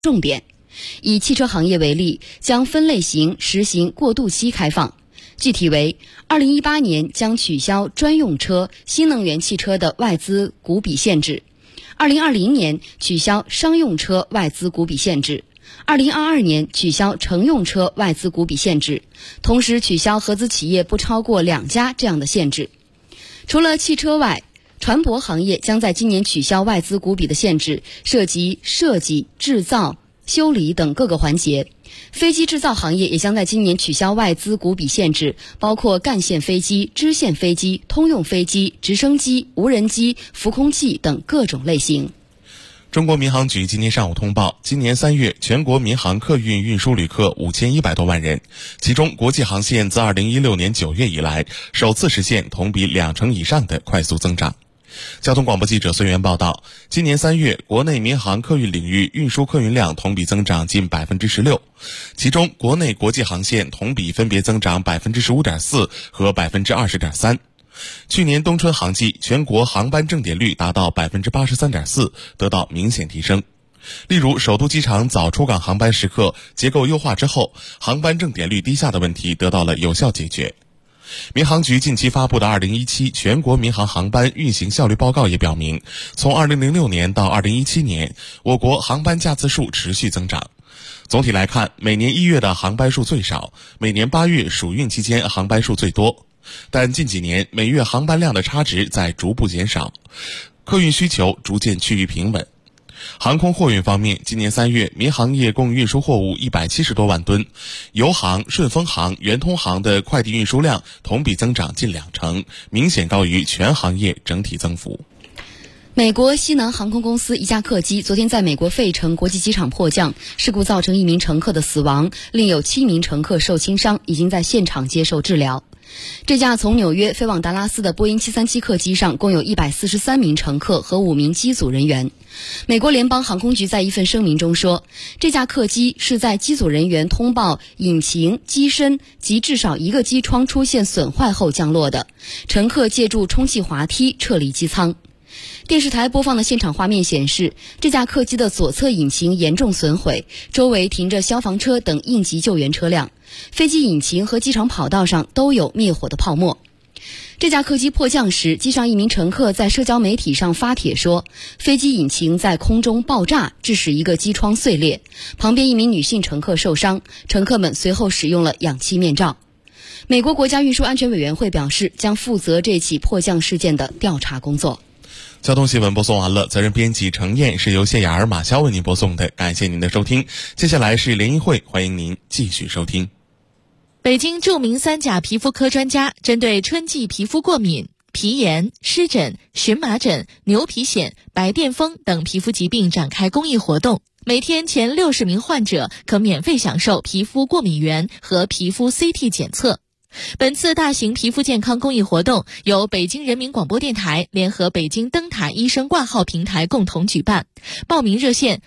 重点。以汽车行业为例，将分类型实行过渡期开放，具体为2018年将取消专用车、新能源汽车的外资股比限制，2020年取消商用车外资股比限制，2022年取消乘用车外资股比限制，同时取消合资企业不超过2家这样的限制。除了汽车外，船舶行业将在今年取消外资股比的限制，涉及设计、制造、修理等各个环节。飞机制造行业也将在今年取消外资股比限制，包括干线飞机、支线飞机、通用飞机、直升机、无人机、浮空器等各种类型。 中国民航局今天上午通报，今年3月全国民航客运运输旅客5100多万人，其中国际航线自2016年9月以来首次实现同比2%以上的快速增长。交通广播记者孙源报道，今年3月国内民航客运领域运输客运量同比增长近 16%， 其中国内国际航线同比分别增长 15.4% 和 20.3%。去年冬春航季全国航班正点率达到 83.4%， 得到明显提升。例如首都机场早出港航班时刻结构优化之后，航班正点率低下的问题得到了有效解决。民航局近期发布的2017全国民航航班运行效率报告也表明，从2006年到2017年，我国航班架次数持续增长。总体来看，每年1月的航班数最少，每年8月暑运期间航班数最多。但近几年每月航班量的差值在逐步减少，客运需求逐渐趋于平稳。航空货运方面，今年3月民航业共运输货物170多万吨，邮航、顺丰航、圆通航的快递运输量同比增长近2%，明显高于全行业整体增幅。 美国西南航空公司一架客机昨天在美国费城国际机场迫降，事故造成1名乘客的死亡，另有7名乘客受轻伤，已经在现场接受治疗。这架从纽约飞往达拉斯的波音737客机上共有143名乘客和5名机组人员。美国联邦航空局在一份声明中说，这架客机是在机组人员通报引擎、机身及至少一个机窗出现损坏后降落的，乘客借助充气滑梯撤离机舱。电视台播放的现场画面显示，这架客机的左侧引擎严重损毁，周围停着消防车等应急救援车辆，飞机引擎和机场跑道上都有灭火的泡沫。这架客机迫降时，机上一名乘客在社交媒体上发帖说，飞机引擎在空中爆炸，致使一个机窗碎裂，旁边一名女性乘客受伤，乘客们随后使用了氧气面罩。美国国家运输安全委员会表示，将负责这起迫降事件的调查工作。 交通新闻播送完了，责任编辑程燕，是由谢雅儿、马潇为您播送的，感谢您的收听。接下来是联谊会，欢迎您继续收听。 北京著名3甲皮肤科专家针对春季皮肤过敏、皮炎、湿疹、荨麻疹、牛皮癣、白癜风等皮肤疾病展开公益活动，每天前60名患者可免费享受皮肤过敏原和皮肤 CT 检测。本次大型皮肤健康公益活动由北京人民广播电台联合北京灯塔医生挂号平台共同举办，报名热线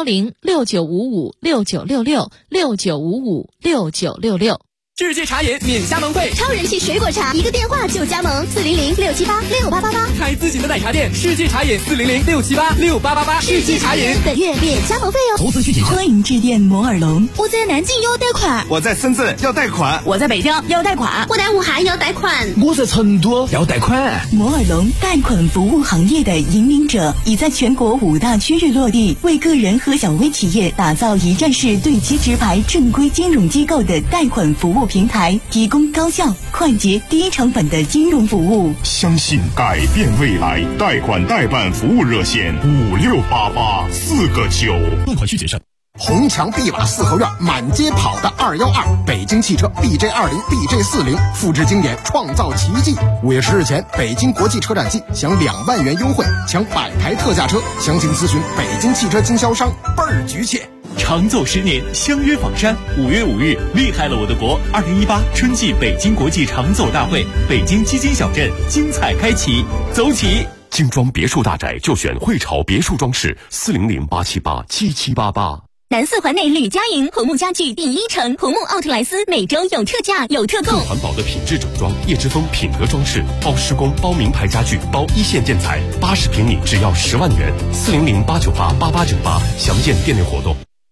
0106955696669556966。 世界茶饮免加盟费， 超人气水果茶，一个电话就加盟，400-678-6888， 开自己的奶茶店，世界茶饮400-678-6888，世界茶饮本月免加盟费哦。 投资需谨慎。 欢迎致电摩尔龙。我在南京要贷款， 我在深圳要贷款， 我在北京要贷款，我在武汉要贷款， 我在成都要贷款。 摩尔龙贷款服务行业的引领者，已在全国5大区域落地，为个人和小微企业打造一站式对接直排正规金融机构的贷款服务平台，提供高效、快捷、低成本的金融服务。 相信改变未来，贷款代办服务热线5688-4个9， 付款需谨慎。 红墙碧瓦四合院，满街跑的212，北京汽车 BJ20、BJ40，复制经典，创造奇迹。5月10日前，北京国际车展季享2万元优惠，抢100台特价车，详情咨询北京汽车经销商，倍儿局切。 长走10年，相约房山。5月5日，厉害了我的国2018春季北京国际长走大会，北京基金小镇精彩开启，走起！ 精装别墅大宅就选汇潮别墅装饰，400-878-7788。 南4环内吕家营红木家具第1城，红木奥特莱斯每周有特价有特供， 更环保的品质整装，叶之峰品格装饰，包施工，包名牌家具，包一线建材，80平米只要10万元，400-898-8898，详见店内活动。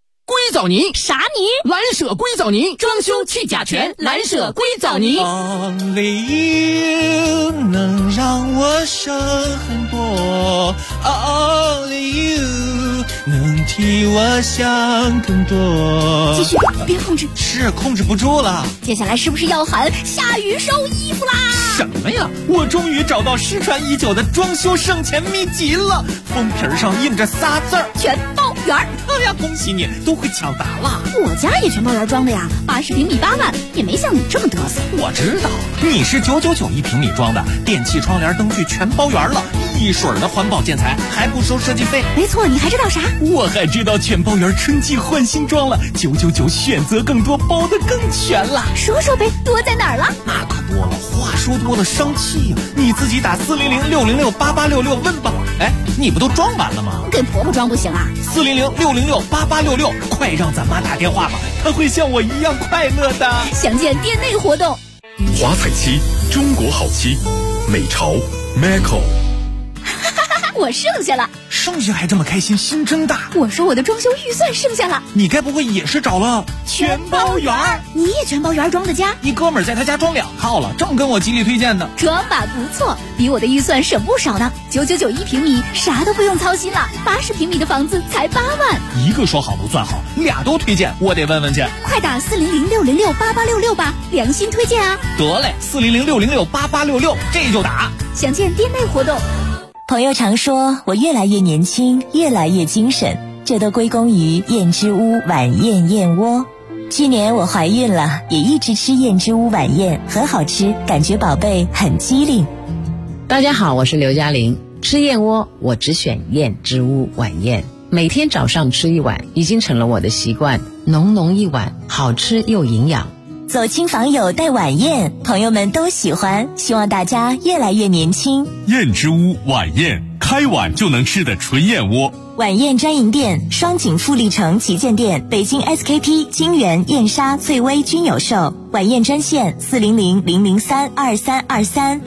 藻泥。 啥泥？ 蓝舍硅藻泥，装修去甲醛，蓝舍硅藻泥。 Only you 能让我省很多 ，Only you 能替我想更多。 继续，别控制。 是控制不住了。 接下来是不是要喊下雨收衣服啦？ 什么呀？我终于找到失传已久的装修省钱秘籍了，封皮上印着仨字儿： 全包圆。 哎呀，恭喜你，都会抢答了。 我家也全包圆装的呀，80平米8万，也没像你这么嘚瑟。 我知道，你是999一平米装的，电器、窗帘、灯具全包圆了，一水儿的环保建材，还不收设计费。 没错，你还知道啥？ 我还知道全包圆春季换新装了，999选择更多，包得更全了。 说说呗，多在哪儿了？ 那可多了，话说多了伤气呀。你自己打400-606-8866问吧。哎，你不都装完了吗？ 给婆婆装不行啊 ？400-606-8866，快让咱妈打电话吧，她会像我一样快乐的。 详见店内活动。 华彩漆，中国好漆，美潮 Macau。 我剩下了， 剩下还这么开心，心真大。 我说我的装修预算剩下了， 你该不会也是找了全包圆？ 你也全包圆装的家？ 你哥们儿在他家装2套了，正跟我极力推荐呢。 装吧不错，比我的预算省不少呢。999一平米，啥都不用操心了。80平米的房子才8万。 一个说好不算好，俩都推荐，我得问问去。 快打400-606-8866吧，良心推荐啊！ 得嘞，400-606-8866，这就打。 详见店内活动。 朋友常说我越来越年轻，越来越精神，这都归功于燕之屋晚宴燕窝。去年我怀孕了，也一直吃燕之屋晚宴，很好吃，感觉宝贝很机灵。 大家好，我是刘嘉玲。吃燕窝我只选燕之屋晚宴，每天早上吃一碗，已经成了我的习惯，浓浓一碗，好吃又营养。 走亲访友带晚宴，朋友们都喜欢，希望大家越来越年轻。 燕之屋晚宴，开碗就能吃的纯燕窝。 晚宴专营店：双井富力城旗舰店、北京 SKP、金源、燕莎、翠微均有售。晚宴专线400-003-2323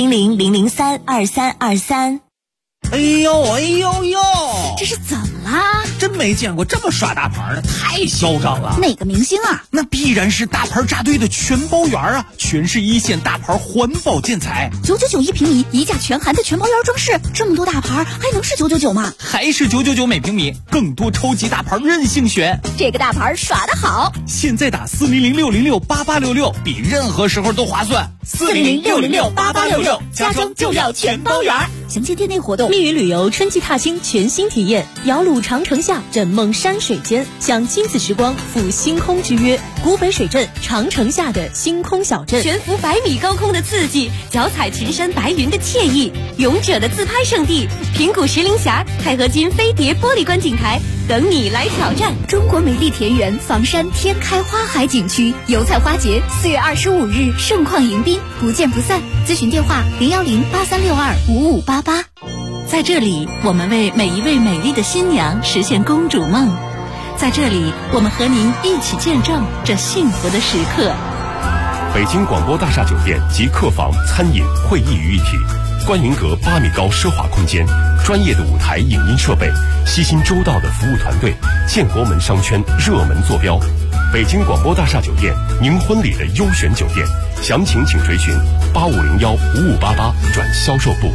400-003-2323。 哎呦哎呦呦， 这是怎么啦？ 真没见过这么耍大牌的，太嚣张了。 哪个明星啊？ 那必然是大牌扎堆的全包圆啊，全是1线大牌环保建材。 999一平米，一价全含的全包圆装饰，这么多大牌还能是999吗？ 还是999每平米，更多超级大牌任性选。 这个大牌耍得好， 现在打400-606-8866，比任何时候都划算。400-606-8866，家装就要全包圆。 详见店内活动。 蜜语旅游春季踏青全新体验，瑶鲁长城下，枕梦山水间，享亲子时光，赴星空之约。古北水镇，长城下的星空小镇， 悬浮100米高空的刺激，脚踩群山白云的惬意，勇者的自拍圣地，平谷石林峡、钛合金飞碟玻璃观景台，等你来挑战。 中国美丽田园房山天开花海景区油菜花节4月25日盛况迎宾，不见不散。咨询电话010-8362-5588。 在这里，我们为每一位美丽的新娘实现公主梦。在这里，我们和您一起见证这幸福的时刻。 北京广播大厦酒店集客房、餐饮、会议于一体，观云阁8米高奢华空间，专业的舞台影音设备，悉心周到的服务团队，建国门商圈热门坐标。北京广播大厦酒店，您婚礼的优选酒店，详情请垂询8501-5588转销售部。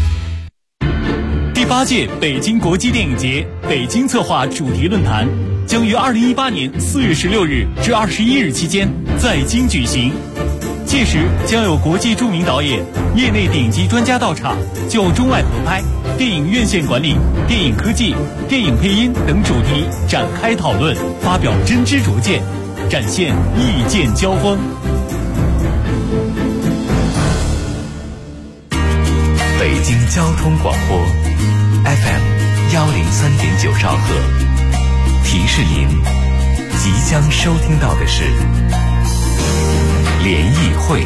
第8届北京国际电影节北京策划主题论坛将于2018年4月16日至21日期间在京举行，届时将有国际著名导演、业内顶级专家到场，就中外合拍、电影院线管理、电影科技、电影配音等主题展开讨论，发表真知灼见，展现意见交锋。 北京交通广播 FM 103.9兆赫，提示您即将收听到的是联谊会。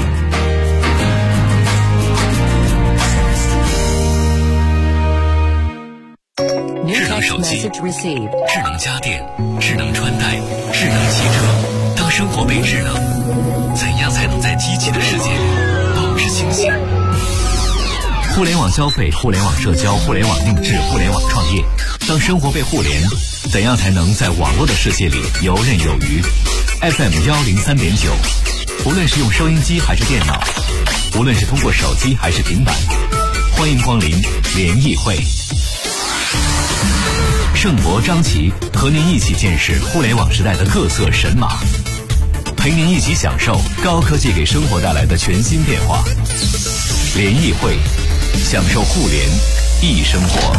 智能手机、智能家电、智能穿戴、智能汽车，当生活被智能，怎样才能在机器的世界里保持清醒？互联网消费、互联网社交、互联网定制、互联网创业， 当生活被互联，怎样才能在网络的世界里游刃有余？ FM103.9，无论是用收音机还是电脑，无论是通过手机还是平板，欢迎光临联谊会。盛博、张琪和您一起见识互联网时代的各色神马，陪您一起享受高科技给生活带来的全新变化。联谊会，享受互联易生活。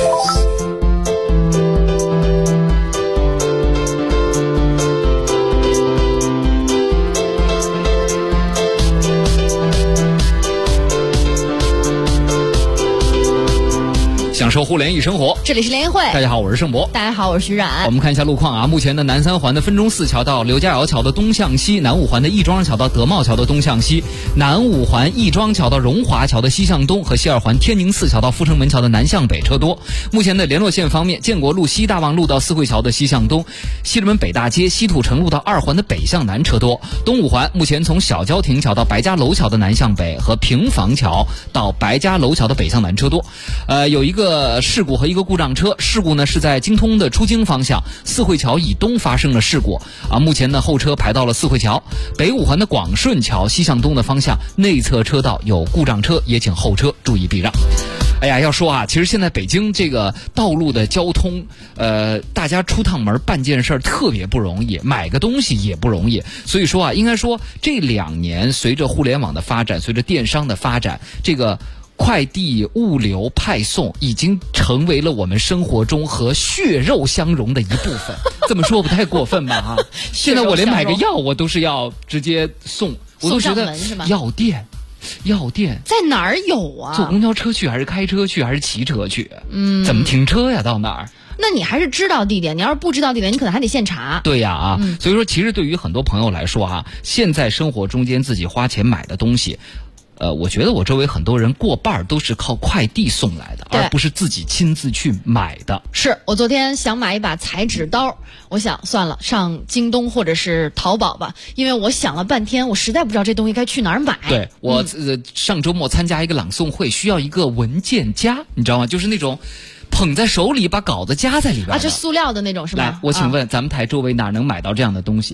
享受互联易生活， 这里是联谊会。 大家好，我是盛博。 大家好，我是徐冉。 我们看一下路况啊，目前的南三环的分钟寺桥到刘家窑桥的东向西，南五环的亦庄桥到德茂桥的东向西，南五环亦庄桥到荣华桥的西向东和西二环天宁寺桥到阜成门桥的南向北车多。目前的联络线方面，建国路西大望路到四惠桥的西向东，西直门北大街西土城路到二环的北向南车多。东五环目前从小交亭桥到白家楼桥的南向北和平房桥到白家楼桥的北向南车多。有一个事故和一个故障车，事故呢是在京通的出京方向四惠桥以东发生了事故啊，目前呢后车排到了四惠桥。北五环的广顺桥西向东的方向内侧车道有故障车，也请后车注意避让。哎呀，要说啊，其实现在北京这个道路的交通，大家出趟门办件事儿特别不容易，买个东西也不容易。所以说啊，应该说这2年随着互联网的发展，随着电商的发展，这个快递物流派送已经成为了我们生活中和血肉相融的一部分。这么说不太过分吧？哈，现在我连买个药我都是要直接送，我都觉得药店在哪儿有啊？ 坐公交车去还是开车去还是骑车去？怎么停车呀？到哪儿？ 那你还是知道地点，你要是不知道地点，你可能还得现查。 对呀所以说其实对于很多朋友来说啊，现在生活中间自己花钱买的东西，我觉得我周围很多人过半都是靠快递送来的，而不是自己亲自去买的。 是我昨天想买一把裁纸刀，我想算了，上京东或者是淘宝吧，因为我想了半天，我实在不知道这东西该去哪儿买。 对，我上周末参加一个朗诵会，需要一个文件夹，你知道吗？就是那种捧在手里把稿子夹在里边就塑料的那种是吧？ 来，我请问咱们台周围哪能买到这样的东西？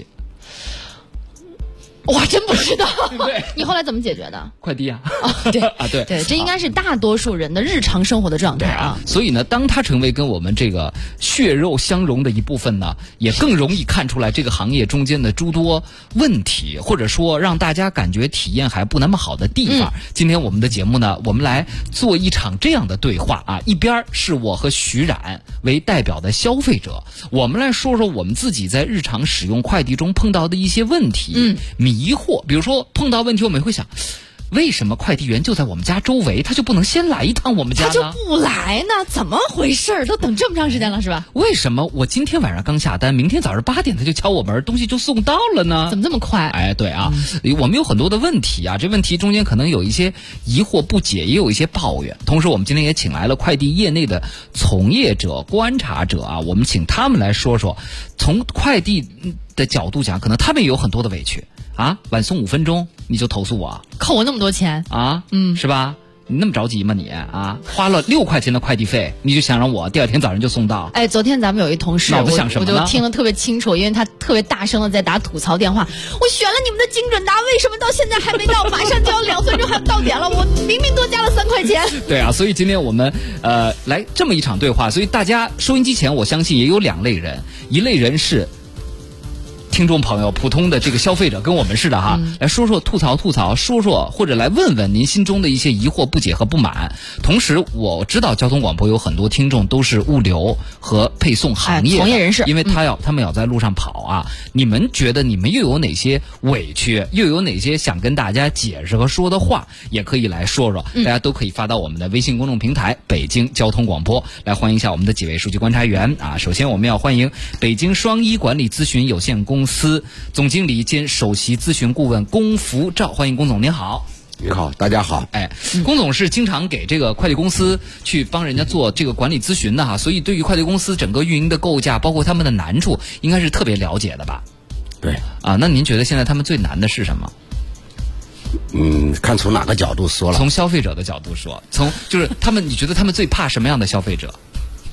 我还真不知道，对，你后来怎么解决的？ 快递啊！ 对对对，这应该是大多数人的日常生活的状态啊。 所以呢，当它成为跟我们这个血肉相融的一部分呢，也更容易看出来这个行业中间的诸多问题，或者说让大家感觉体验还不那么好的地方。今天我们的节目呢，我们来做一场这样的对话啊，一边是我和徐冉为代表的消费者，我们来说说我们自己在日常使用快递中碰到的一些问题。疑惑，比如说碰到问题，我们会想，为什么快递员就在我们家周围，他就不能先来一趟我们家呢？ 他就不来呢？怎么回事？都等这么长时间了，是吧？ 为什么我今天晚上刚下单，明天早上8点他就敲我门，东西就送到了呢？ 怎么这么快？ 哎，对啊，我们有很多的问题啊，这问题中间可能有一些疑惑不解，也有一些抱怨。同时，我们今天也请来了快递业内的从业者、观察者啊，我们请他们来说说，从快递的角度讲，可能他们也有很多的委屈。啊，晚送5分钟你就投诉我， 扣我那么多钱啊？是吧？你那么着急吗你啊？花了6块钱的快递费，你就想让我第2天早上就送到？ 哎，昨天咱们有一同事， 脑子想什么呢？ 我就听得特别清楚，因为他特别大声的在打吐槽电话。我选了你们的精准达，为什么到现在还没到？马上就要2分钟还不到点了，我明明多加了3块钱。 对啊，所以今天我们来这么一场对话，所以大家收音机前，我相信也有2类人，一类人是听众朋友，普通的这个消费者，跟我们似的哈，来说说吐槽，说说或者来问问您心中的一些疑惑、不解和不满。同时，我知道交通广播有很多听众都是物流和配送行业从业人士， 因为他们要在路上跑啊。你们觉得你们又有哪些委屈，又有哪些想跟大家解释和说的话，也可以来说说。大家都可以发到我们的微信公众平台北京交通广播，来欢迎一下我们的几位数据观察员啊。首先我们要欢迎北京双一管理咨询有限公司总经理兼首席咨询顾问龚福照，欢迎龚总，您好。 你好，大家好。 哎，龚总是经常给这个快递公司去帮人家做这个管理咨询的哈，所以对于快递公司整个运营的构架，包括他们的难处，应该是特别了解的吧？ 对。 啊，那您觉得现在他们最难的是什么？ 看从哪个角度说了。 从消费者的角度说，就是他们，你觉得他们最怕什么样的消费者？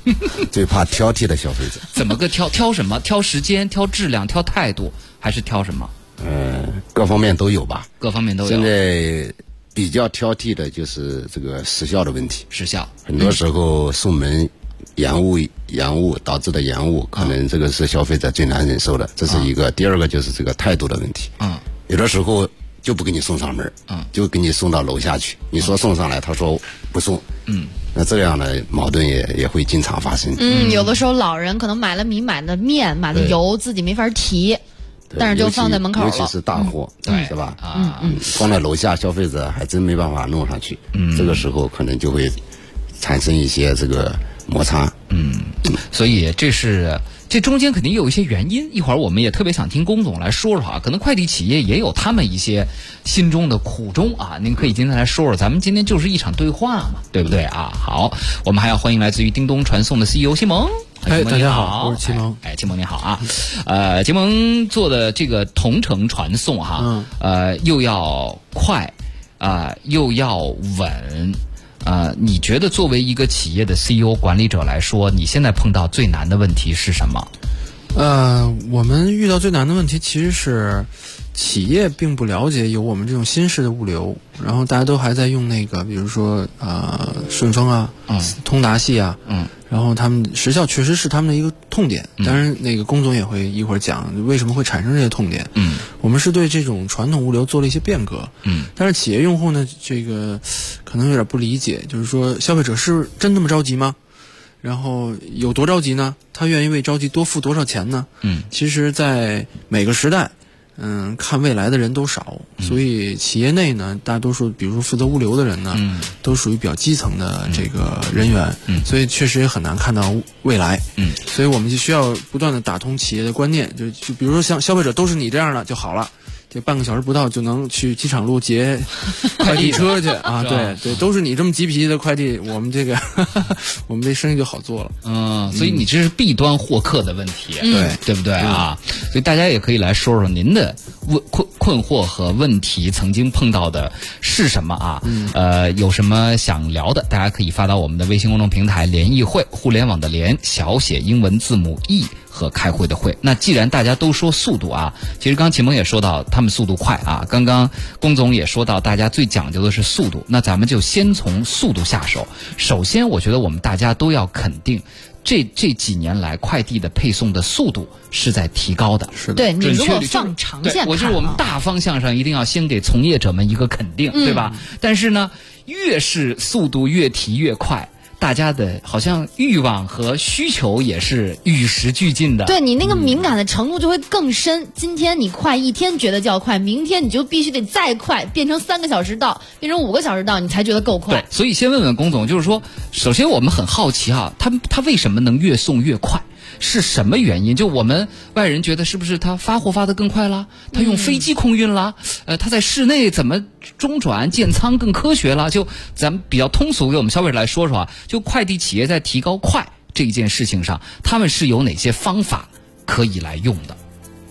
最怕挑剔的消费者。 怎么个挑什么？挑时间、挑质量、挑态度，还是挑什么？ 各方面都有吧。 各方面都有。 现在比较挑剔的就是这个时效的问题。 时效， 很多时候送门延误导致的延误，可能这个是消费者最难忍受的，这是一个。第二个就是这个态度的问题。有的时候就不给你送上门，就给你送到楼下去。你说送上来，他说不送。那这样的矛盾也会经常发生。 有的时候老人可能买了米、买的面、买的油，自己没法提。但是就放在门口了， 尤其是大货，是吧？放在楼下，消费者还真没办法弄上去。这个时候可能就会产生一些这个摩擦。 所以这中间肯定有一些原因。一会儿我们也特别想听龚总来说说啊，可能快递企业也有他们一些心中的苦衷啊。您可以今天来说说，咱们今天就是一场对话嘛，对不对啊？好，我们还要欢迎来自于叮咚传送的 CEO 谢萌。 大家好，我是齐萌。 齐萌你好啊。齐萌做的这个同城传送哈，又要快又要稳。你觉得作为一个企业的 CEO 管理者来说，你现在碰到最难的问题是什么？ 我们遇到最难的问题其实是企业并不了解有我们这种新式的物流，然后大家都还在用那个，比如说顺丰啊、通达系啊，然后他们时效确实是他们的一个痛点。当然，那个龚总也会一会儿讲为什么会产生这些痛点。我们是对这种传统物流做了一些变革。但是企业用户呢，这个可能有点不理解，就是说消费者是真那么着急吗？然后有多着急呢？他愿意为着急多付多少钱呢？其实，在每个时代，看未来的人都少，所以企业内呢，大多数比如说负责物流的人呢，都属于比较基层的这个人员，所以确实也很难看到未来。所以我们就需要不断的打通企业的观念，就比如说像消费者都是你这样的就好了。这半个小时不到就能去机场路截快递车去啊！对，都是你这么急脾气的快递，我们这个我们这生意就好做了。 所以你这是弊端获客的问题，对不对啊？所以大家也可以来说说您的困惑和问题，曾经碰到的是什么啊？有什么想聊的，大家可以发到我们的微信公众平台“联谊会”，互联网的联，小写英文字母 E。和开会的会。那既然大家都说速度啊，其实刚齐萌也说到他们速度快啊，刚刚龚总也说到大家最讲究的是速度，那咱们就先从速度下手。首先我觉得我们大家都要肯定这几年来快递的配送的速度是在提高的。 是的， 对，你如果放长线看， 我觉得我们大方向上一定要先给从业者们一个肯定，对吧？但是呢，越是速度越提越快，大家的好像欲望和需求也是与时俱进的。 对，你那个敏感的程度就会更深。今天你快一天觉得叫快，明天你就必须得再快，变成3个小时到，变成5个小时到，你才觉得够快。 对，所以先问问龚总，就是说，首先我们很好奇啊，他为什么能越送越快？是什么原因？就我们外人觉得是不是他发货发得更快了？他用飞机空运了？他在室内怎么中转建仓更科学了？就咱们比较通俗给我们消费者来说说啊，就快递企业在提高快这一件事情上，他们是有哪些方法可以来用的？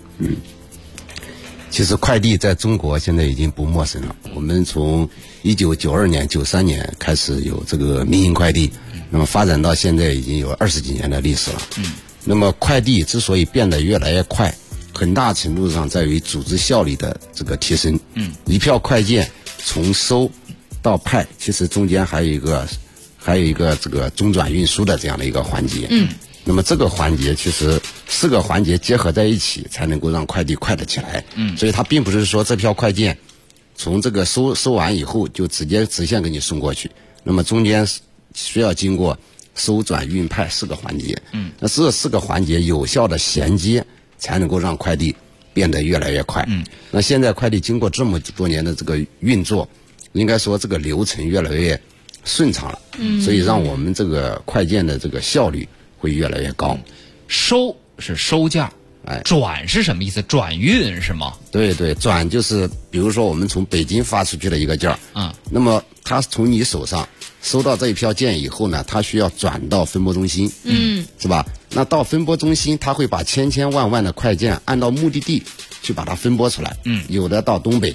其实快递在中国现在已经不陌生了。我们从1992年、93年开始有这个民营快递，那么发展到现在已经有20几年的历史了。那么快递之所以变得越来越快，很大程度上在于组织效率的这个提升。一票快件从收到派，其实中间还有一个这个中转运输的这样的一个环节。那么这个环节其实4个环节结合在一起，才能够让快递快得起来。所以它并不是说这票快件从这个收完以后就直线给你送过去，那么中间需要经过收转运派4个环节。那这4个环节有效的衔接，才能够让快递变得越来越快。那现在快递经过这么多年的这个运作，应该说这个流程越来越顺畅了。所以让我们这个快件的这个效率会越来越高。 收是收件，转是什么意思？转运是吗？ 对，转就是比如说我们从北京发出去的一个件那么它从你手上收到这一票件以后呢，它需要转到分拨中心，是吧？那到分拨中心，它会把千万的快件按照目的地去把它分拨出来。有的到东北，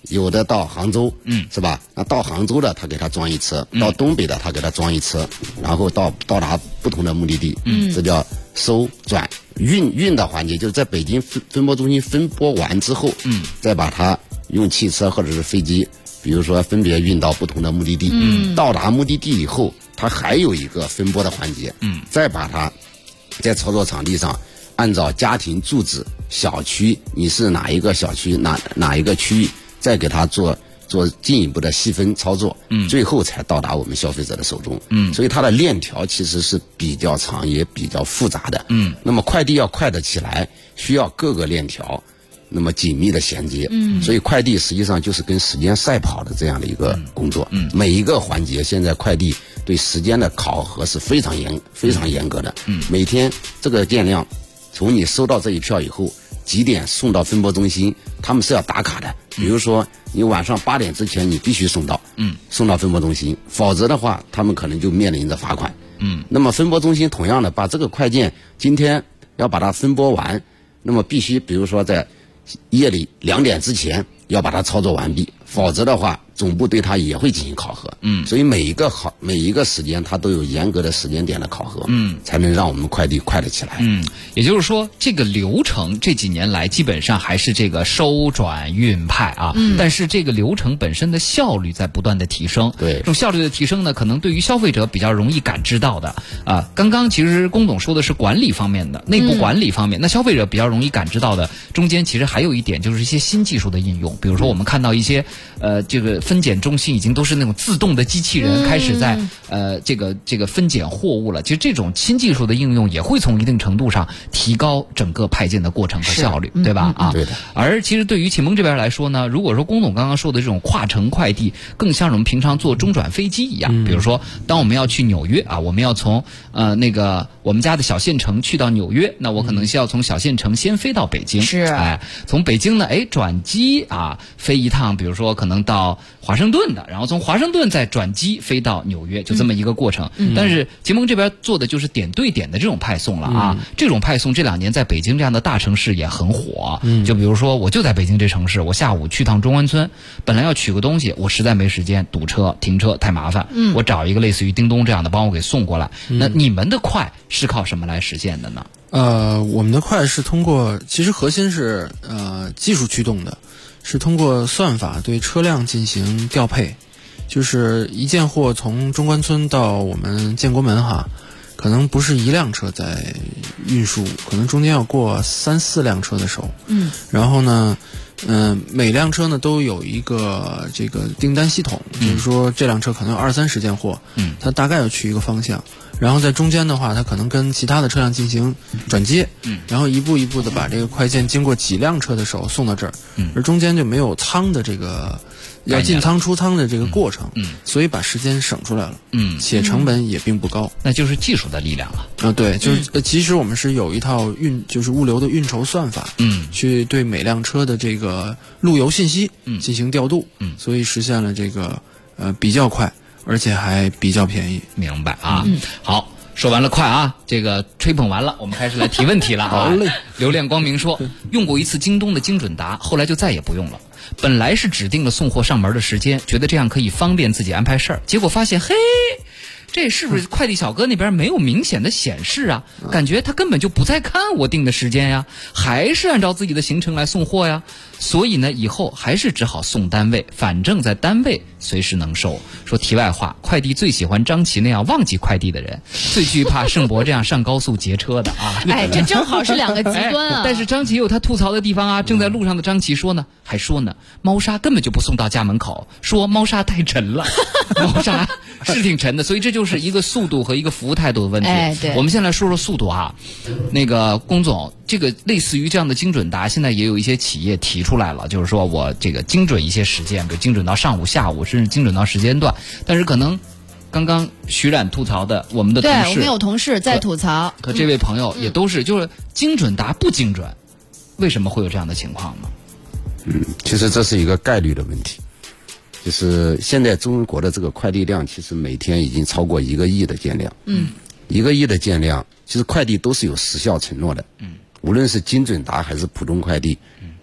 有的到杭州，是吧？那到杭州的他给他装一车，到东北的他给他装一车，然后到达不同的目的地，这叫收转运的环节，就是在北京分拨中心分拨完之后，再把它用汽车或者是飞机，比如说分别运到不同的目的地，到达目的地以后，它还有一个分拨的环节，再把它在操作场地上按照家庭住址小区，你是哪一个小区哪一个区域，再给它做进一步的细分操作，最后才到达我们消费者的手中。所以它的链条其实是比较长也比较复杂的。那么快递要快得起来，需要各个链条那么紧密的衔接。所以快递实际上就是跟时间赛跑的这样的一个工作。每一个环节现在快递对时间的考核是非常严格的。每天这个件量从你收到这一票以后，几点送到分拨中心，他们是要打卡的。比如说你晚上8点之前你必须送到分拨中心，否则的话他们可能就面临着罚款。那么分拨中心同样的把这个快件今天要把它分拨完，那么必须比如说在夜里2点之前要把它操作完毕，否则的话总部对它也会进行考核。所以每一个时间它都有严格的时间点的考核，才能让我们快递快得起来。 也就是说这个流程这几年来基本上还是这个收转运派啊，但是这个流程本身的效率在不断的提升。 对， 这种效率的提升呢，可能对于消费者比较容易感知到的啊。刚刚其实龚总说的是管理方面的，内部管理方面，那消费者比较容易感知到的中间其实还有一点就是一些新技术的应用，比如说我们看到一些这个分拣中心已经都是那种自动的机器人开始在这个分拣货物了。其实这种新技术的应用也会从一定程度上提高整个派件的过程和效率，对吧？ 对的。 而其实对于启蒙这边来说呢，如果说龚总刚刚说的这种跨城快递，更像我们平常坐中转飞机一样。比如说，当我们要去纽约啊，我们要从那个我们家的小县城去到纽约，那我可能需要从小县城先飞到北京，从北京呢，转机啊，飞一趟，比如说可能到华盛顿的，然后从华盛顿再转机飞到纽约，就这么一个过程。但是捷盟这边做的就是点对点的这种派送了啊。这种派送这2年在北京这样的大城市也很火。就比如说我就在北京这城市，我下午去趟中关村，本来要取个东西，我实在没时间，堵车停车太麻烦，我找一个类似于叮咚这样的帮我给送过来。那你们的快是靠什么来实现的呢？ 我们的快是通过，其实核心是技术驱动的，是通过算法对车辆进行调配，就是一件货从中关村到我们建国门哈，可能不是1辆车在运输，可能中间要过3、4辆车的手。然后呢，每辆车呢都有一个这个订单系统，就是说这辆车可能有20、30件货，它大概要去一个方向。然后在中间的话，它可能跟其他的车辆进行转接，然后一步一步的把这个快件经过几辆车的手送到这儿，而中间就没有仓的这个要进仓出仓的这个过程，所以把时间省出来了，且成本也并不高， 那就是技术的力量了。 对，就是其实我们是有一套就是物流的运筹算法，去对每辆车的这个路由信息进行调度，所以实现了这个比较快。而且还比较便宜。 明白啊。好，说完了快啊，这个吹捧完了，我们开始来提问题了。 好嘞。 刘亮光明说，用过一次京东的精准达，后来就再也不用了。本来是指定了送货上门的时间，觉得这样可以方便自己安排事儿，结果发现嘿，这是不是快递小哥那边没有明显的显示啊？感觉他根本就不在看我定的时间呀，还是按照自己的行程来送货呀。所以呢，以后还是只好送单位，反正在单位随时能收。说题外话，快递最喜欢张琪那样忘记快递的人，最惧怕盛博这样上高速劫车的啊。 这正好是2个极端啊。 但是张琪有他吐槽的地方啊。正在路上的张琪说呢，还说呢，猫砂根本就不送到家门口，说猫砂太沉了。猫砂是挺沉的，所以这就是一个速度和一个服务态度的问题。 对， 我们先来说说速度啊。那个龚总，这个类似于这样的精准达，现在也有一些企业提出来了，就是说我这个精准一些时间，比如精准到上午、下午，甚至精准到时间段。但是可能刚刚徐冉吐槽的，我们的同事， 对，我们有同事在吐槽， 和这位朋友也都是，就是精准达不精准，为什么会有这样的情况呢？ 其实这是一个概率的问题。就是现在中国的这个快递量，其实每天已经超过1个亿的件量。1个亿的件量，其实快递都是有时效承诺的。无论是精准达还是普通快递，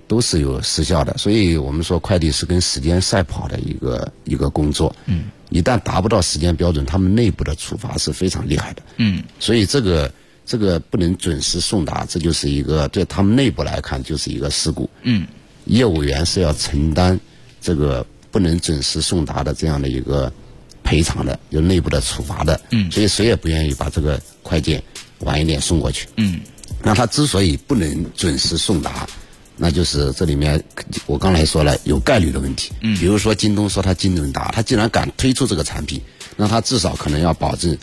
都是有时效的。所以我们说快递是跟时间赛跑的一个工作。一旦达不到时间标准，他们内部的处罚是非常厉害的。所以这个不能准时送达，这就是一个对他们内部来看就是一个事故。业务员是要承担这个不能准时送达的这样的一个赔偿的，有内部的处罚的。所以谁也不愿意把这个快件晚一点送过去。那他之所以不能准时送达，那就是这里面我刚才说了有概率的问题。比如说京东说他精准达，他既然敢推出这个产品，那他至少可能要保证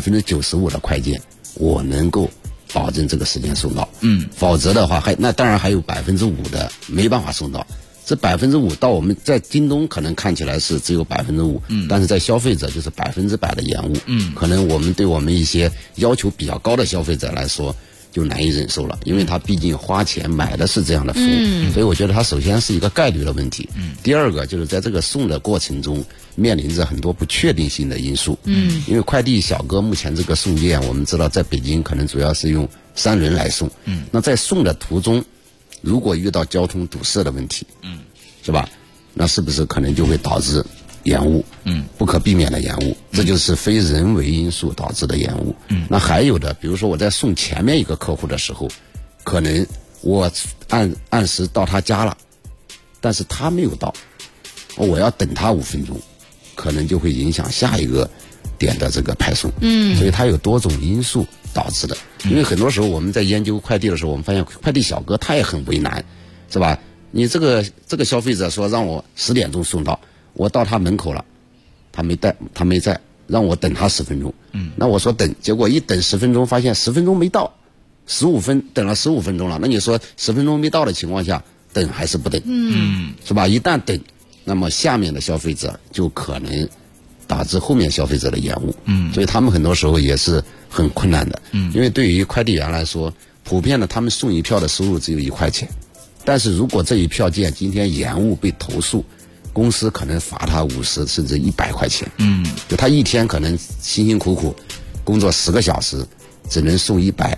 95%的快件我能够保证这个时间送到。否则的话那当然还有5%的没办法送到。这5%到我们在京东可能看起来是只有5%，但是在消费者就是100%的延误。可能我们对我们一些要求比较高的消费者来说就难以忍受了，因为他毕竟花钱买的是这样的服务。所以我觉得它首先是一个概率的问题。第二个就是在这个送的过程中面临着很多不确定性的因素。因为快递小哥目前这个送件我们知道在北京可能主要是用3轮来送。那在送的途中如果遇到交通堵塞的问题，是吧？那是不是可能就会导致延误？不可避免的延误，这就是非人为因素导致的延误。那还有的，比如说我在送前面一个客户的时候，可能我按时到他家了，但是他没有到，我要等他5分钟，可能就会影响下一个点的这个派送。所以它有多种因素导致的。因为很多时候我们在研究快递的时候，我们发现快递小哥他也很为难，是吧？你这个消费者说让我10点钟送到，我到他门口了，他没在，让我等他10分钟。那我说等，结果一等10分钟，发现10分钟没到等了15分钟了。那你说10分钟没到的情况下，等还是不等？是吧？一旦等，那么下面的消费者就可能导致后面消费者的延误。所以他们很多时候也是很困难的。因为对于快递员来说，普遍的他们送一票的收入只有1块钱，但是如果这一票件今天延误被投诉，公司可能罚他50甚至100块钱。就他一天可能辛辛苦苦工作10个小时，只能送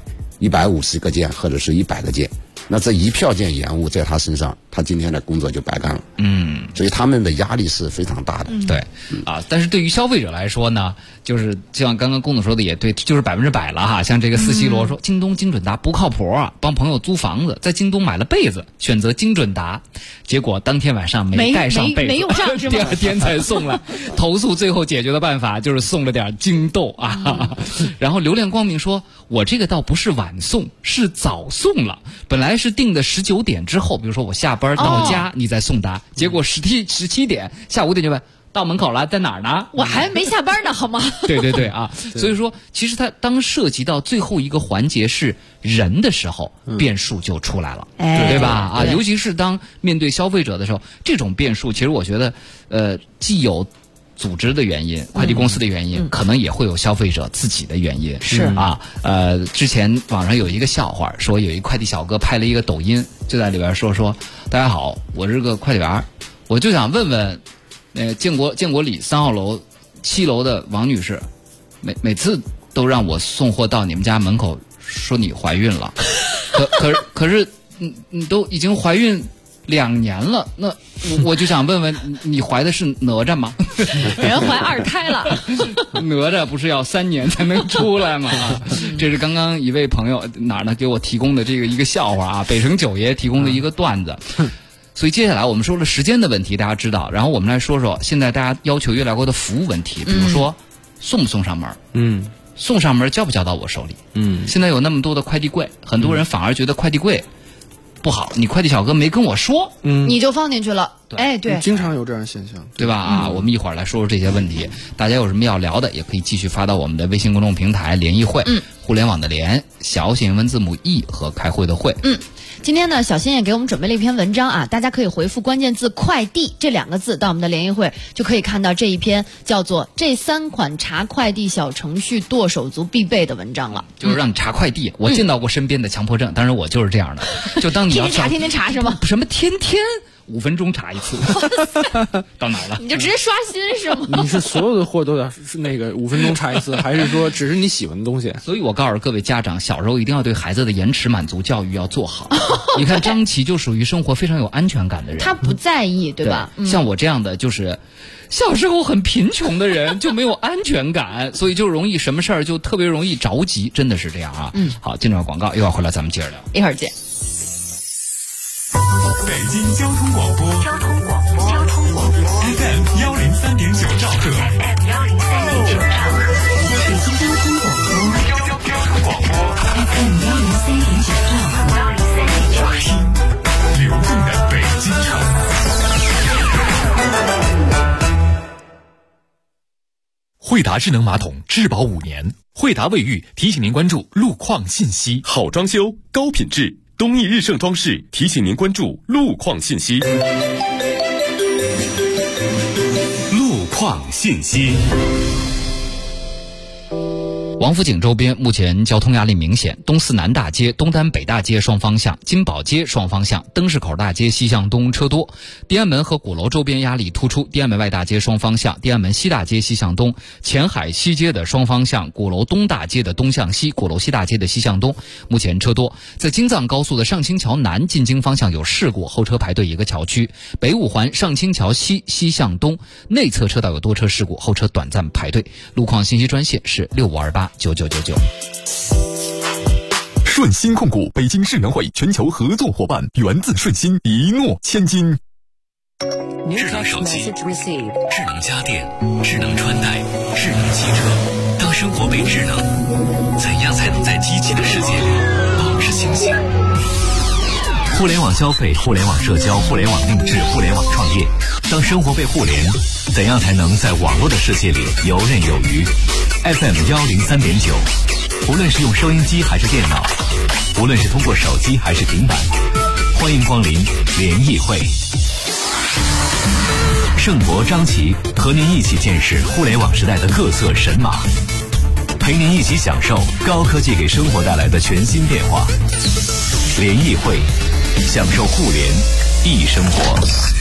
150个件或者是100个件，那这一票件延误在他身上，他今天的工作就白干了。所以他们的压力是非常大的。 对但是对于消费者来说呢，就是像刚刚龚总说的也对，就是100%了哈。像这个4C罗说，京东精准达不靠谱啊，帮朋友租房子，在京东买了被子，选择精准达，结果当天晚上没盖上被子， 没用上是吗？ 第二天才送来，投诉最后解决的办法就是送了点京豆啊。然后流亮光明说，我这个倒不是晚送，是早送了，本来是定的19点之后，比如说我下班到家你再送达，结果17点下午5点就问到门口了，在哪儿呢？ 我还没下班呢，好吗？ 对啊，所以说其实它当涉及到最后一个环节是人的时候，变数就出来了，对吧？尤其是当面对消费者的时候，这种变数其实我觉得既有组织的原因，快递公司的原因，可能也会有消费者自己的原因。 是之前网上有一个笑话，说有一快递小哥拍了一个抖音，就在里边说大家好，我是个快递员，我就想问问建国里3号楼7楼的王女士，每次都让我送货到你们家门口，说你怀孕了，可是你都已经怀孕2年了，那我就想问问你怀的是哪吒吗？ 人怀2胎了， 哪吒不是要3年才能出来吗？这是刚刚一位朋友哪儿呢给我提供的这个一个笑话啊，北城九爷提供的一个段子。所以接下来我们说了时间的问题，大家知道，然后我们来说说现在大家要求越来越多的服务问题，比如说送不送上门，送上门交不交到我手里，现在有那么多的快递柜，很多人反而觉得快递柜不好，你快递小哥没跟我说， 你就放进去了，对， 经常有这样的现象， 对吧？我们一会儿来说说这些问题，大家有什么要聊的，也可以继续发到我们的微信公众平台联谊会，互联网的联，小写英文字母 E 和开会的会， 今天呢，小新也给我们准备了一篇文章啊，大家可以回复关键字快递这2个字到我们的联谊会，就可以看到这一篇叫做这3款查快递小程序剁手族必备的文章了。 就是让你查快递，我见到过身边的强迫症，当然我就是这样的，就当你要天天查是吗？ 什么天5分钟查一次，到哪儿了？ 你就直接刷新是吗？ 你是所有的货都要那个5分钟查一次，还是说只是你喜欢的东西？ 所以我告诉各位家长，小时候一定要对孩子的延迟满足教育要做好。 你看张琪就属于生活非常有安全感的人， 他不在意，对吧？ 像我这样的就是小时候很贫穷的人就没有安全感，所以就容易什么事儿就特别容易着急，真的是这样啊。好，进入广告，一会儿回来咱们接着聊。 一会儿见。 北京交通广播FM 103.9兆赫，北京交通广播 FM 103.9兆赫，听流动的北京城。 惠达智能马桶质保5年，惠达卫浴提醒您关注路况信息。 好装修，高品质。东义日盛装饰提醒您关注路况信息。路况信息。 王府井周边目前交通压力明显，东四南大街、东单北大街双方向、金宝街双方向、灯市口大街西向东车多，地安门和鼓楼周边压力突出，地安门外大街双方向、地安门西大街西向东、前海西街的双方向、鼓楼东大街的东向西、鼓楼西大街的西向东，目前车多。在京藏高速的上清桥南进京方向有事故，后车排队一个桥区。北五环上清桥西西向东内侧车道有多车事故，后车短暂排队。路况信息专线是65289999。 顺鑫控股北京智能会全球合作伙伴，源自顺鑫，一诺千金。 智能手机、智能家电、智能穿戴、智能汽车，当生活被智能，怎样才能在机器的世界里保持清醒？互联网消费、互联网社交、互联网定制、互联网创业，当生活被互联，怎样才能在网络的世界里游刃有余？ FM 103.9，无论是用收音机还是电脑，无论是通过手机还是平板，欢迎光临联谊会。盛博、张琪和您一起见识互联网时代的各色神马，陪您一起享受高科技给生活带来的全新变化。联谊会，享受互联易生活。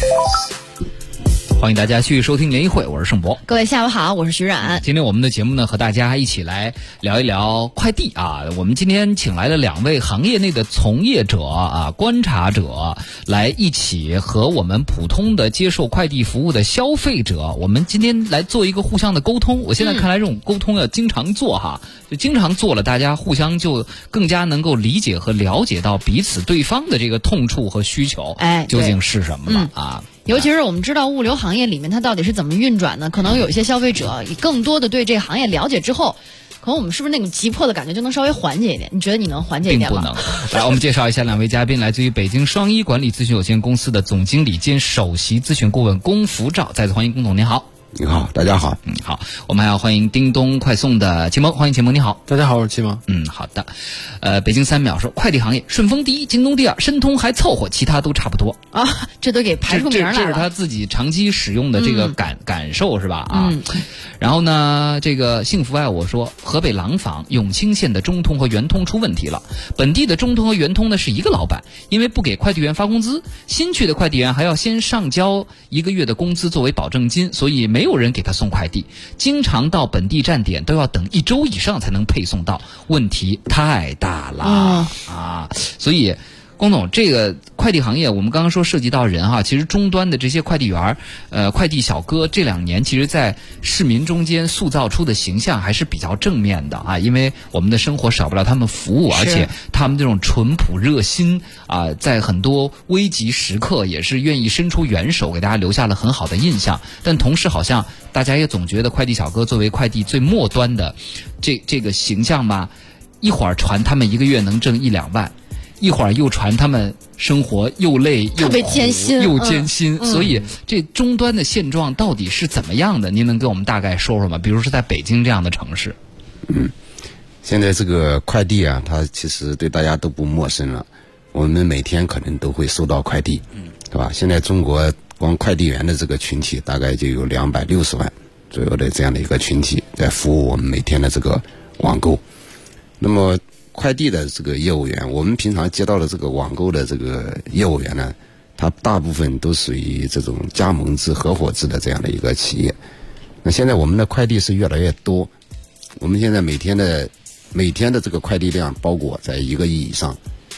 欢迎大家继续收听联谊会，我是盛博。 各位下午好，我是徐冉。 今天我们的节目呢，和大家一起来聊一聊快递啊。我们今天请来了2位行业内的从业者啊、观察者，来一起和我们普通的接受快递服务的消费者，我们今天来做一个互相的沟通。我现在看来这种沟通要经常做哈，就经常做了，大家互相就更加能够理解和了解到彼此对方的这个痛处和需求，究竟是什么了啊。 尤其是我们知道物流行业里面它到底是怎么运转的，可能有一些消费者以更多的对这个行业了解之后，可能我们是不是那种急迫的感觉就能稍微缓解一点？你觉得你能缓解一点吗？ 并不能。来，我们介绍一下2位嘉宾，来自于北京双一管理咨询有限公司的总经理兼首席咨询顾问龚福照，再次欢迎龚总，您好。 你好，大家好。 好，我们还要欢迎叮咚快送的齐萌，欢迎齐萌，你好。 大家好，我是齐萌。 好的。北京3秒说，快递行业顺丰第一，京东第2，申通还凑合，其他都差不多啊。这都给排出名来了。 这是他自己长期使用的这个感受是吧？啊。然后呢，这个幸福爱我说，河北廊坊永清县的中通和圆通出问题了。本地的中通和圆通呢是一个老板，因为不给快递员发工资，新去的快递员还要先上交1个月的工资作为保证金，所以没有人给他送快递，经常到本地站点都要等1周以上才能配送到，问题太大了啊！所以龚总，这个快递行业我们刚刚说涉及到人哈，其实终端的这些快递员快递小哥这2年其实在市民中间塑造出的形象还是比较正面的啊，因为我们的生活少不了他们服务，而且他们这种淳朴热心啊，在很多危急时刻也是愿意伸出援手，给大家留下了很好的印象。但同时好像大家也总觉得快递小哥作为快递最末端的这个形象吧，一会儿传他们1个月能挣1-2万，一会儿又传他们生活又累又苦又艰辛，所以这终端的现状到底是怎么样的？您能给我们大概说说吗？比如说在北京这样的城市。 现在这个快递啊，它其实对大家都不陌生了，我们每天可能都会收到快递，对吧？现在中国光快递员的这个群体大概就有260万左右的这样的一个群体在服务我们每天的这个网购。那么快递的这个业务员，我们平常接到的这个网购的这个业务员呢，他大部分都属于这种加盟制、合伙制的这样的一个企业。那现在我们的快递是越来越多，我们现在每天的这个快递量包裹在1个亿以上。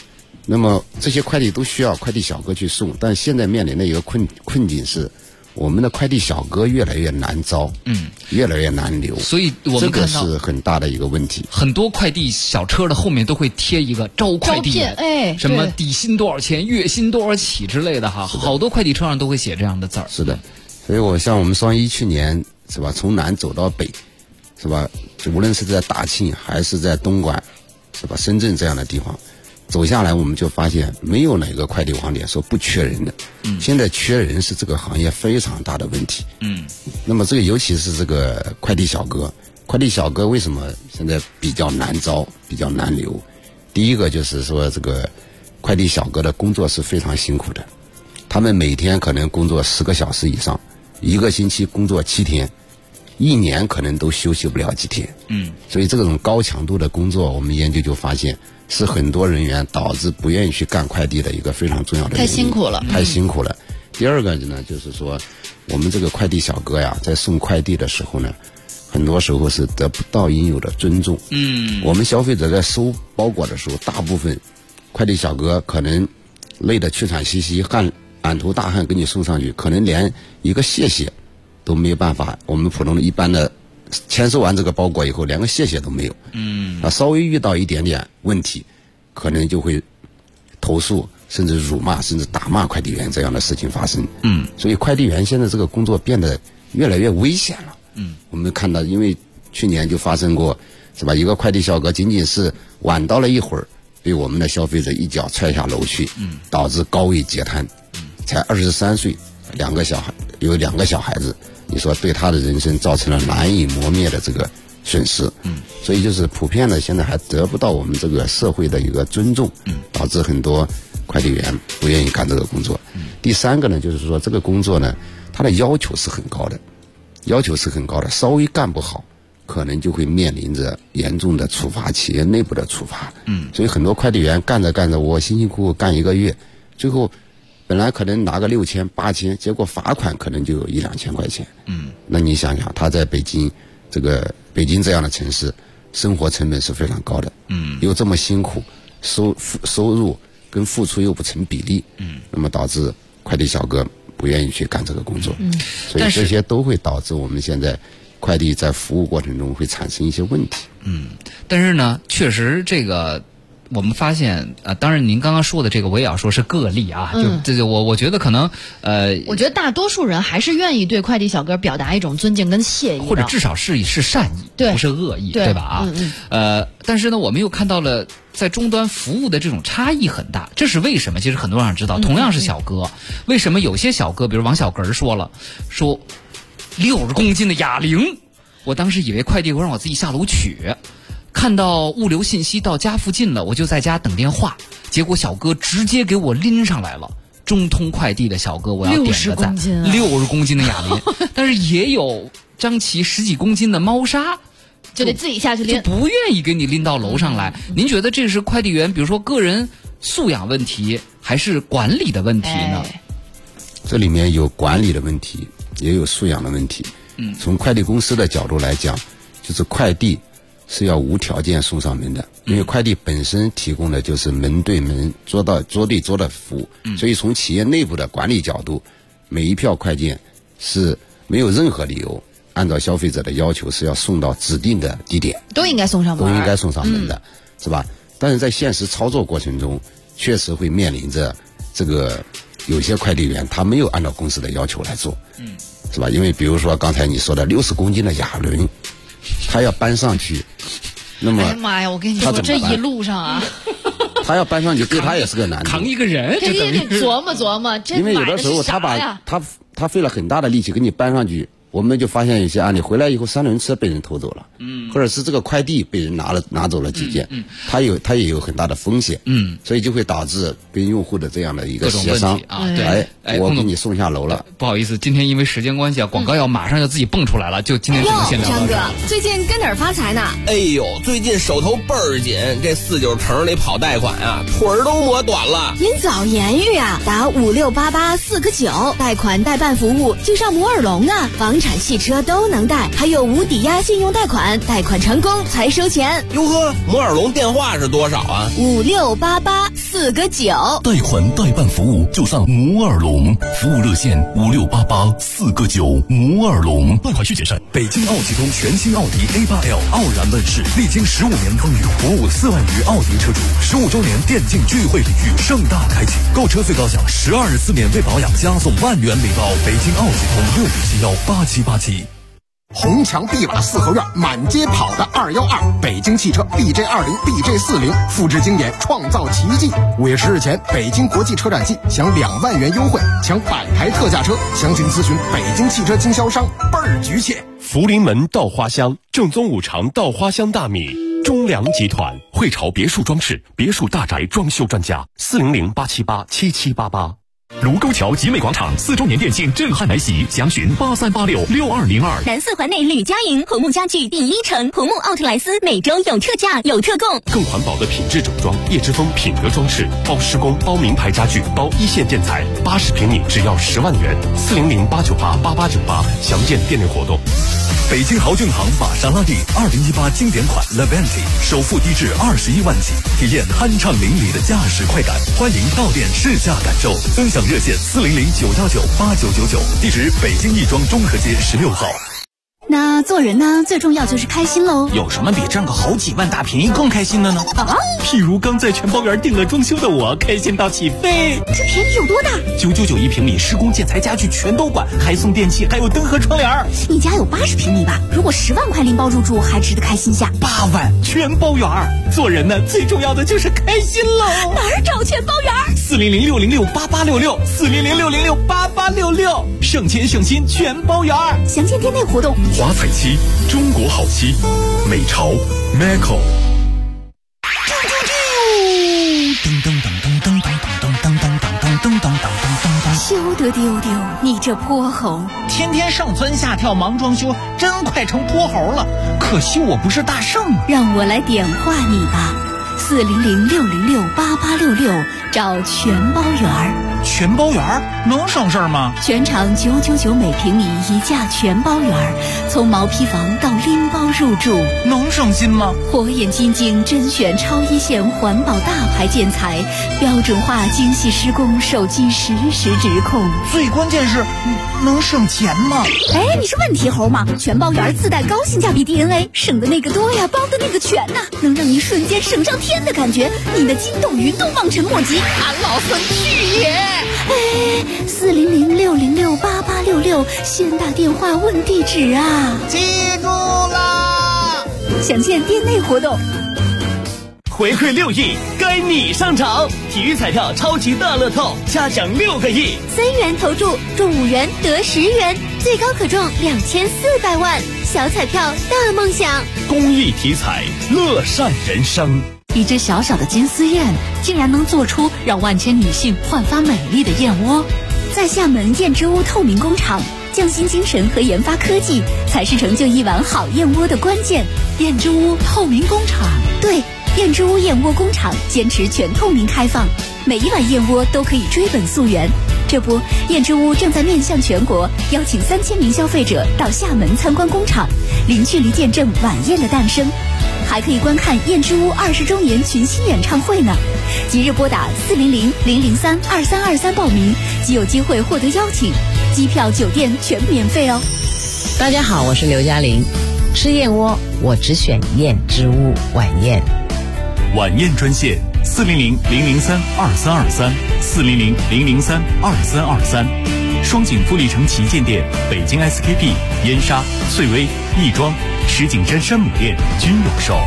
那么这些快递都需要快递小哥去送，但现在面临的一个困境是，我们的快递小哥越来越难招，越来越难留， 所以我们看到这个是很大的一个问题。 很多快递小车的后面都会贴一个招快递员，什么底薪多少钱，月薪多少起之类的哈，好多快递车上都会写这样的字儿。 是的，所以我像我们双一去年是吧，从南走到北，是吧，无论是在大庆还是在东莞，是吧，深圳这样的地方。走下来，我们就发现没有哪个快递网点说不缺人的。现在缺人是这个行业非常大的问题。那么这个尤其是这个快递小哥，快递小哥为什么现在比较难招、比较难留？第一个就是说，这个快递小哥的工作是非常辛苦的，他们每天可能工作10个小时以上，一个星期工作7天。1年可能都休息不了几天，所以这种高强度的工作，我们研究就发现是很多人员导致不愿意去干快递的一个非常重要的原因。 太辛苦了， 太辛苦了。第二个呢，就是说我们这个快递小哥呀，在送快递的时候呢，很多时候是得不到应有的尊重。我们消费者在收包裹的时候，大部分快递小哥可能累得气喘吁吁，满头大汗给你送上去，可能连一个谢谢都没有办法，我们普通的一般的签收完这个包裹以后，连个谢谢都没有。稍微遇到一点点问题，可能就会投诉，甚至辱骂，甚至打骂快递员这样的事情发生。所以快递员现在这个工作变得越来越危险了。我们看到，因为去年就发生过，是吧？一个快递小哥仅仅是晚到了一会儿，被我们的消费者一脚踹下楼去，导致高位截瘫，才23岁，有2个小孩子。你说对他的人生造成了难以磨灭的这个损失，所以就是普遍的现在还得不到我们这个社会的一个尊重，导致很多快递员不愿意干这个工作。第三个呢，就是说这个工作呢，它的要求是很高的，稍微干不好，可能就会面临着严重的处罚，企业内部的处罚。所以很多快递员干着干着，我辛辛苦苦干1个月，最后本来可能拿个6000、8000，结果罚款可能就有1、2千块钱。那你想想，他在北京这样的城市，生活成本是非常高的。又这么辛苦，收入跟付出又不成比例。那么导致快递小哥不愿意去干这个工作。所以这些都会导致我们现在快递在服务过程中会产生一些问题。 但是呢，确实这个。我们发现当然您刚刚说的这个我也要说是个例啊，我觉得可能我觉得大多数人还是愿意对快递小哥表达一种尊敬跟谢意， 或者至少是善意，不是恶意，对吧？但是呢，我们又看到了在终端服务的这种差异很大，这是为什么？其实很多人想知道，同样是小哥，为什么有些小哥，比如王小根说60公斤的哑铃，我当时以为快递会让我自己下楼取。看到物流信息到家附近了，我就在家等电话，结果小哥直接给我拎上来了。中通快递的小哥，我要点个赞。60公斤的哑铃，但是也有张琪10几公斤的猫砂， 就得自己下去拎， 就不愿意给你拎到楼上来。您觉得这是快递员，比如说个人素养问题，还是管理的问题呢？ 这里面有管理的问题，也有素养的问题。从快递公司的角度来讲，就是快递是要无条件送上门的，因为快递本身提供的就是门对门、桌对桌的服务，所以从企业内部的管理角度，每一票快件是没有任何理由按照消费者的要求是要送到指定的地点， 都应该送上门， 是吧？但是在现实操作过程中，确实会面临着这个有些快递员他没有按照公司的要求来做，是吧？因为比如说刚才你说的60公斤的哑铃，他要搬上去，那么， 哎呀妈呀！我跟你说，这一路上啊， 他要搬上去，对他也是个难度。 扛一个人， 这得琢磨琢磨。 因为有的时候他费了很大的力气给你搬上去，我们就发现有些案例回来以后，3轮车被人偷走了，或者是这个快递被人拿走了几件，他也有很大的风险，所以就会导致跟用户的这样的一个协商啊。对， 我给你送下楼了。 不好意思，今天因为时间关系啊，广告马上要自己蹦出来了，就今天只能先聊到这。 张哥，最近跟哪儿发财呢？ 哎呦，最近手头倍儿紧，这49城里跑贷款啊，腿儿都磨短了。 您早言语啊，打568849，贷款代办服务就上摩尔龙啊，房国产汽车都能贷，还有无抵押信用贷款，贷款成功才收钱。 哟呵，摩尔龙电话是多少啊 ？5688，4个9。 贷款代办服务就上摩尔龙，服务热线5688，4个9。摩尔龙，贷款需谨慎。 北京奥启通全新奥迪 A8L 傲然问世，历经15年风雨，服务4万余奥迪车主，15周年电竞聚会礼遇盛大开启，购车最高享12次免费保养，加送万元礼包。北京奥启通65718787。 红墙碧瓦四合院，满街跑的212，北京汽车 BJ20、BJ40，复制经典，创造奇迹。5月10日前，北京国际车展季享2万元优惠，抢100台特价车，详情咨询北京汽车经销商，倍儿局气。 福临门稻花香，正宗五常稻花香大米。中粮集团，汇潮别墅装饰、别墅大宅装修专家，400-878-7788。 卢沟桥集美广场4周年店庆震撼来袭，详询83866202。 南4环内吕家营红木家具第1城，红木奥特莱斯每周有特价有特供， 更环保的品质整装，叶之峰品格装饰，包施工，包名牌家具，包一线建材，80平米只要10万元，400-898-8898，详见店内活动。 北京豪骏行玛莎拉蒂2018经典款 Levante 首付低至21万起，体验酣畅淋漓的驾驶快感，欢迎到店试驾感受。分享热线400-919-8999，地址北京亦庄中和街16号。 那做人呢，最重要就是开心喽。 有什么比赚个好几万大便宜更开心的呢？ 譬如刚在全包园订了装修的我，开心到起飞。 这便宜有多大 ？999一平米，施工建材家具全都管，还送电器，还有灯和窗帘。 你家有80平米吧？如果10万块拎包入住，还值得开心下。 8万全包园。 做人呢，最重要的就是开心喽。 哪儿找全包园 ？400-606-8866，400-606-8866，省钱省心全包园。 详见店内活动。 华彩漆，中国好漆，美潮 Macco。 休得丢丢，你这泼猴！ 天天上蹿下跳忙装修，真快成泼猴了。可惜我不是大圣啊！ 让我来点化你吧，400-606-8866，找全包园。 全包园能省事儿吗？ 全场999每平米一价全包园，从毛坯房到拎包入住， 能省心吗？ 火眼金睛甄选超一线环保大牌建材，标准化精细施工，手机实时直控。 最关键是能省钱吗？ 哎，你是问题猴吗？全包园自带高性价比 DNA， 省的那个多呀，包的那个全呐，能让你瞬间省上天的感觉，你的筋斗云都望尘莫及。 俺老孙去也！ 哎，400-606-8866，先打电话问地址啊！ 记住啦！ 详见店内活动。 回馈6亿，该你上场！体育彩票超级大乐透，嘉奖6个亿 ，3元投注中5元得10元，最高可中2400万，小彩票大梦想。 公益体彩，乐善人生。 一只小小的金丝燕，竟然能做出让万千女性焕发美丽的燕窝。 在厦门燕之屋透明工厂，匠心精神和研发科技才是成就一碗好燕窝的关键。 燕之屋透明工厂， 对，燕之屋燕窝工厂坚持全透明开放，每一碗燕窝都可以追本溯源。这不，燕之屋正在面向全国，邀请3000名消费者到厦门参观工厂，零距离见证晚宴的诞生。还可以观看燕之屋20周年群星演唱会呢！即日拨打400-003-2323报名，即有机会获得邀请，机票、酒店全免费哦。 大家好，我是刘嘉玲。吃燕窝，我只选燕之屋晚宴。 晚宴专线400-003-2323，400-003-2323。双井富力城旗舰店、北京 SKP、燕莎、翠微、亦庄、石景山山姆店均有售。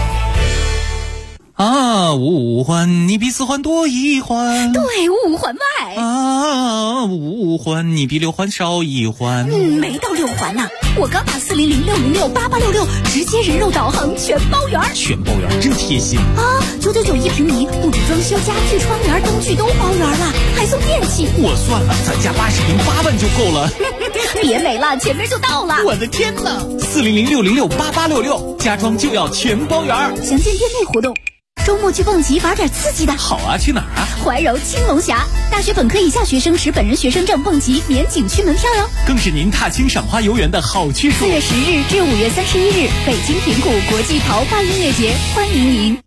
啊，五环你比4环多1环， 对，5环外。 啊，5环你比6环少1环。 没到6环呢。我刚打400-606-8866，直接人肉导航全包圆。 全包圆真贴心啊！999一平米，布置装修、家具、窗帘、灯具都包圆了，还送电器。 我算了，咱家80平8万就够了。 别美了，前面就到了。 我的天哪！400-606-8866，家装就要全包圆。 详见店内活动。 周末去蹦极玩点刺激的。 好啊，去哪儿啊？ 怀柔青龙峡，大学本科以下学生持本人学生证蹦极免景区门票哟。 更是您踏青赏花游园的好去处。 4月10日至5月31日，北京平谷国际桃花音乐节，欢迎您。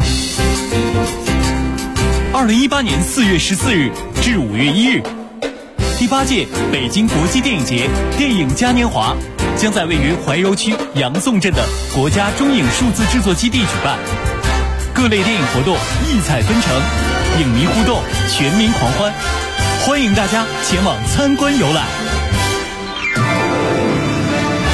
2018年4月14日至5月1日，第8届北京国际电影节电影嘉年华将在位于怀柔区杨宋镇的国家中影数字制作基地举办，各类电影活动异彩纷呈，影迷互动，全民狂欢，欢迎大家前往参观游览。